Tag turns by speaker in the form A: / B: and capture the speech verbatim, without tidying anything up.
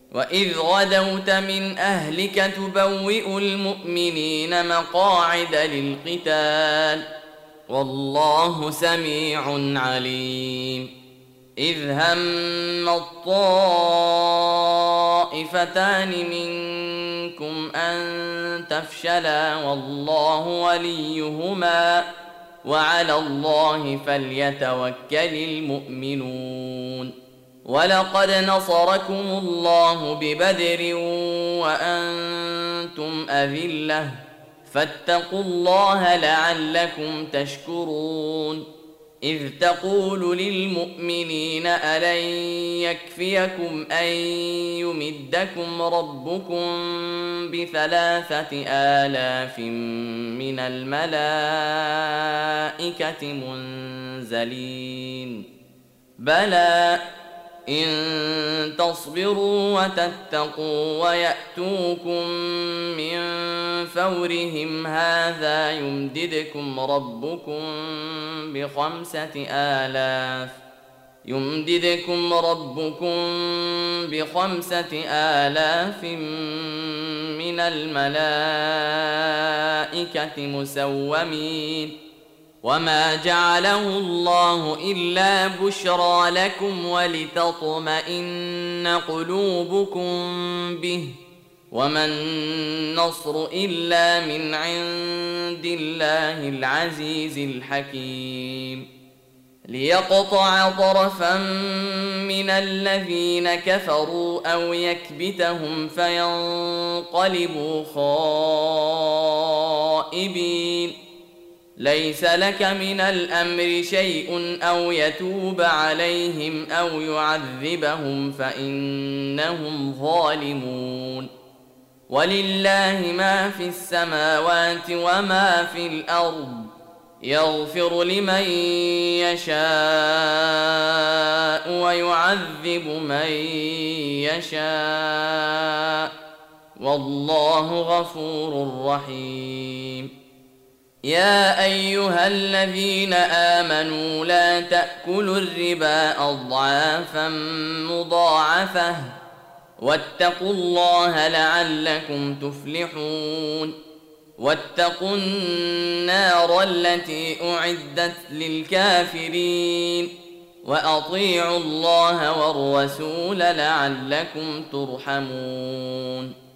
A: وإذ غدوت من أهلك تبوئ المؤمنين مقاعد للقتال والله سميع عليم. إذ هم الطائفتان منكم أن تفشلا والله وليهما وعلى الله فليتوكل المؤمنون. ولقد نصركم الله ببدر وأنتم أذلة فاتقوا الله لعلكم تشكرون. إذ تقول للمؤمنين ألن يكفيكم أن يمدكم ربكم بثلاثة آلاف من الملائكة منزلين بلى إن تصبروا وتتقوا ويأتوكم من فورهم هذا يمددكم ربكم بخمسة آلاف يمددكم ربكم بخمسة آلاف من الملائكة مسومين. وما جعله الله إلا بشرى لكم ولتطمئن قلوبكم به وما النصر إلا من عند الله العزيز الحكيم. ليقطع طرفا من الذين كفروا أو يكبتهم فينقلبوا خائبين. ليس لك من الأمر شيء أو يتوب عليهم أو يعذبهم فإنهم ظالمون. ولله ما في السماوات وما في الأرض يغفر لمن يشاء ويعذب من يشاء والله غفور رحيم. يا أيها الذين آمنوا لا تأكلوا الربا أضعافا مضاعفة واتقوا الله لعلكم تفلحون. واتقوا النار التي أعدت للكافرين وأطيعوا الله والرسول لعلكم ترحمون.